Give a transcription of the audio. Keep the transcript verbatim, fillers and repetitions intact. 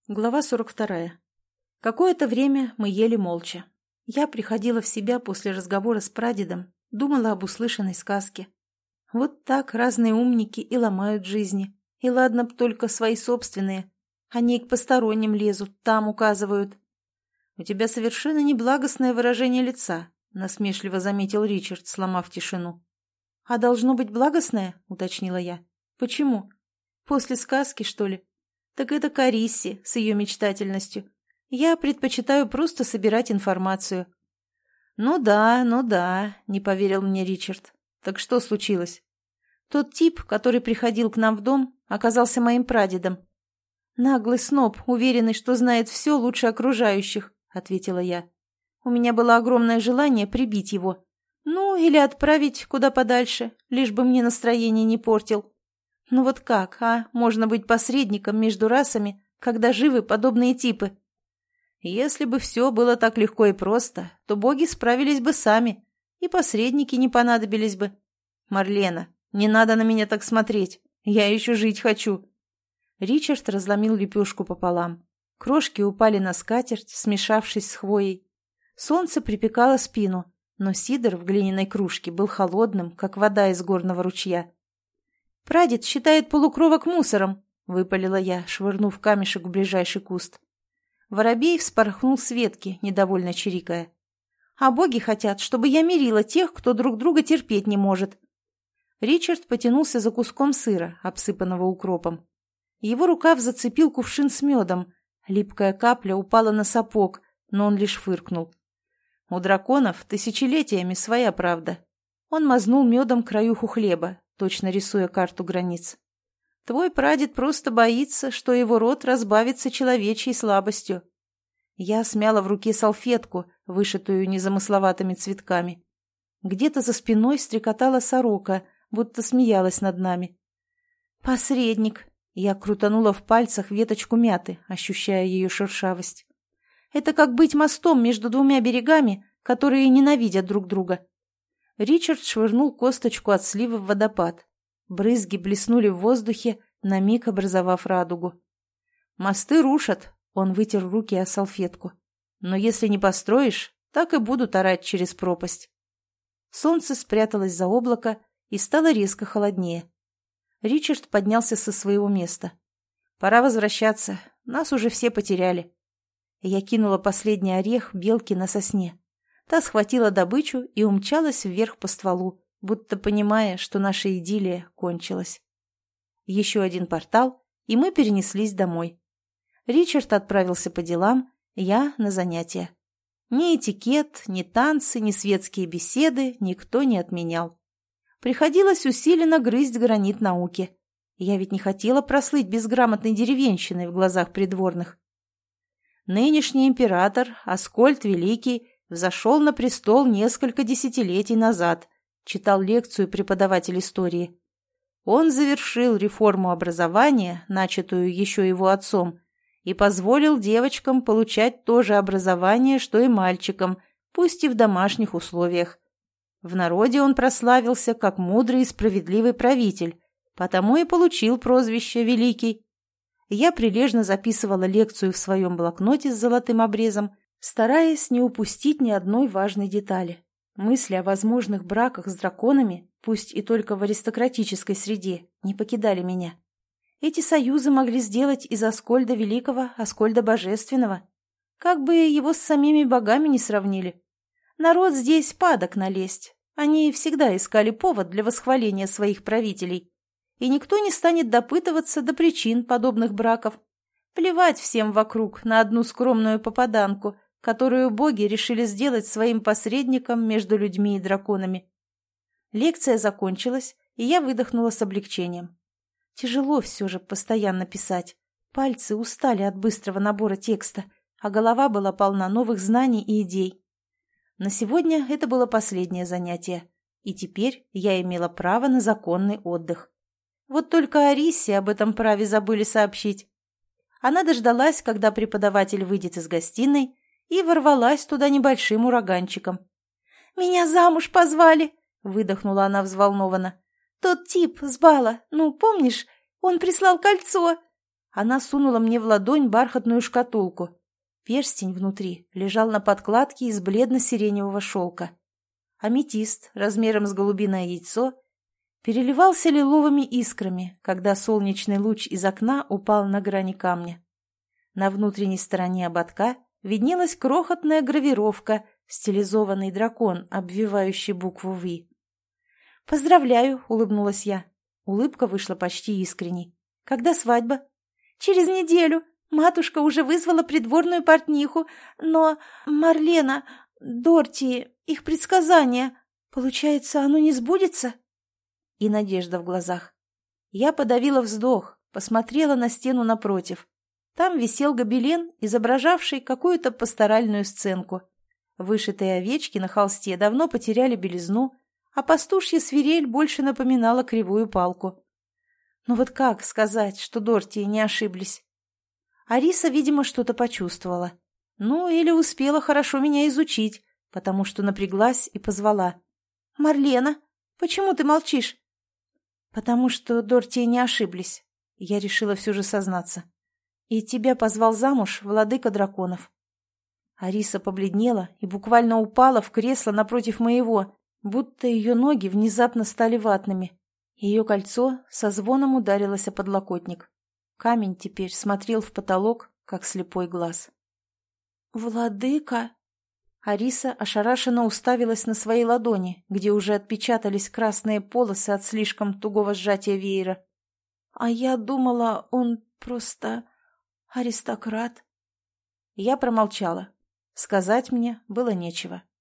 Глава сорок вторая. Какое-то время мы ели молча. Я приходила в себя после разговора с прадедом, думала об услышанной сказке. Вот так разные умники и ломают жизни. И ладно б только свои собственные. Они к посторонним лезут, там указывают. «У тебя совершенно неблагостное выражение лица», — насмешливо заметил Ричард, сломав тишину. «А должно быть благостное?» — уточнила я. «Почему? После сказки, что ли? Так это Карисси с ее мечтательностью. Я предпочитаю просто собирать информацию». «Ну да, ну да», — не поверил мне Ричард. «Так что случилось?» «Тот тип, который приходил к нам в дом, оказался моим прадедом». «Наглый сноб, уверенный, что знает все лучше окружающих», — ответила я. «У меня было огромное желание прибить его. Ну, или отправить куда подальше, лишь бы мне настроение не портил. Ну вот как, а, можно быть посредником между расами, когда живы подобные типы?» «Если бы все было так легко и просто, то боги справились бы сами, и посредники не понадобились бы. Марлена, не надо на меня так смотреть, я еще жить хочу». Ричард разломил лепешку пополам. Крошки упали на скатерть, смешавшись с хвоей. Солнце припекало спину, но сидр в глиняной кружке был холодным, как вода из горного ручья. «Прадед считает полукровок мусором», — выпалила я, швырнув камешек в ближайший куст. Воробей вспорхнул с ветки, недовольно чирикая. «А боги хотят, чтобы я мирила тех, кто друг друга терпеть не может». Ричард потянулся за куском сыра, обсыпанного укропом. Его рукав зацепил кувшин с медом. Липкая капля упала на сапог, но он лишь фыркнул. «У драконов тысячелетиями своя правда». Он мазнул медом краюху хлеба, точно рисуя карту границ. «Твой прадед просто боится, что его род разбавится человечьей слабостью». Я смяла в руке салфетку, вышитую незамысловатыми цветками. Где-то за спиной стрекотала сорока, будто смеялась над нами. «Посредник!» Я крутанула в пальцах веточку мяты, ощущая ее шершавость. «Это как быть мостом между двумя берегами, которые ненавидят друг друга». Ричард швырнул косточку от сливы в водопад. Брызги блеснули в воздухе, на миг образовав радугу. «Мосты рушат», — он вытер руки о салфетку. «Но если не построишь, так и будут орать через пропасть». Солнце спряталось за облако и стало резко холоднее. Ричард поднялся со своего места. «Пора возвращаться, нас уже все потеряли». Я кинула последний орех белки на сосне. Та схватила добычу и умчалась вверх по стволу, будто понимая, что наша идиллия кончилась. Еще один портал, и мы перенеслись домой. Ричард отправился по делам, я на занятия. Ни этикет, ни танцы, ни светские беседы никто не отменял. Приходилось усиленно грызть гранит науки. Я ведь не хотела прослыть безграмотной деревенщиной в глазах придворных. Нынешний император, Аскольд Великий, взошел на престол несколько десятилетий назад, читал лекцию преподаватель истории. Он завершил реформу образования, начатую еще его отцом, и позволил девочкам получать то же образование, что и мальчикам, пусть и в домашних условиях. В народе он прославился как мудрый и справедливый правитель, потому и получил прозвище «Великий». Я прилежно записывала лекцию в своем блокноте с золотым обрезом, стараясь не упустить ни одной важной детали. Мысли о возможных браках с драконами, пусть и только в аристократической среде, не покидали меня. Эти союзы могли сделать из Аскольда Великого Аскольда Божественного. Как бы его с самими богами не сравнили. Народ здесь падок налезть. Они всегда искали повод для восхваления своих правителей. И никто не станет допытываться до причин подобных браков. Плевать всем вокруг на одну скромную попаданку, которую боги решили сделать своим посредником между людьми и драконами. Лекция закончилась, и я выдохнула с облегчением. Тяжело все же постоянно писать. Пальцы устали от быстрого набора текста, а голова была полна новых знаний и идей. На сегодня это было последнее занятие, и теперь я имела право на законный отдых. Вот только Арисе об этом праве забыли сообщить. Она дождалась, когда преподаватель выйдет из гостиной, и ворвалась туда небольшим ураганчиком. «Меня замуж позвали!» — выдохнула она взволнованно. «Тот тип с бала, ну, помнишь, он прислал кольцо!» Она сунула мне в ладонь бархатную шкатулку. Перстень внутри лежал на подкладке из бледно-сиреневого шелка. Аметист размером с голубиное яйцо переливался лиловыми искрами, когда солнечный луч из окна упал на грани камня. На внутренней стороне ободка виднелась крохотная гравировка, стилизованный дракон, обвивающий букву «Ви». «Поздравляю», — улыбнулась я. Улыбка вышла почти искренней. «Когда свадьба?» «Через неделю. Матушка уже вызвала придворную портниху. Но, Марлена, Дорти, их предсказание, получается, оно не сбудется?» И надежда в глазах. Я подавила вздох, посмотрела на стену напротив. Там висел гобелен, изображавший какую-то пасторальную сценку. Вышитые овечки на холсте давно потеряли белизну, а пастушья свирель больше напоминала кривую палку. Но вот как сказать, что Дорти не ошиблись? Ариса, видимо, что-то почувствовала. Ну, или успела хорошо меня изучить, потому что напряглась и позвала. «Марлена, почему ты молчишь?» «Потому что Дорти не ошиблись», — я решила все же сознаться. «И тебя позвал замуж владыка драконов». Ариса побледнела и буквально упала в кресло напротив моего, будто ее ноги внезапно стали ватными. Ее кольцо со звоном ударилось о подлокотник. Камень теперь смотрел в потолок, как слепой глаз. «Владыка?» Ариса ошарашенно уставилась на свои ладони, где уже отпечатались красные полосы от слишком тугого сжатия веера. «А я думала, он просто аристократ». Я промолчала. Сказать мне было нечего.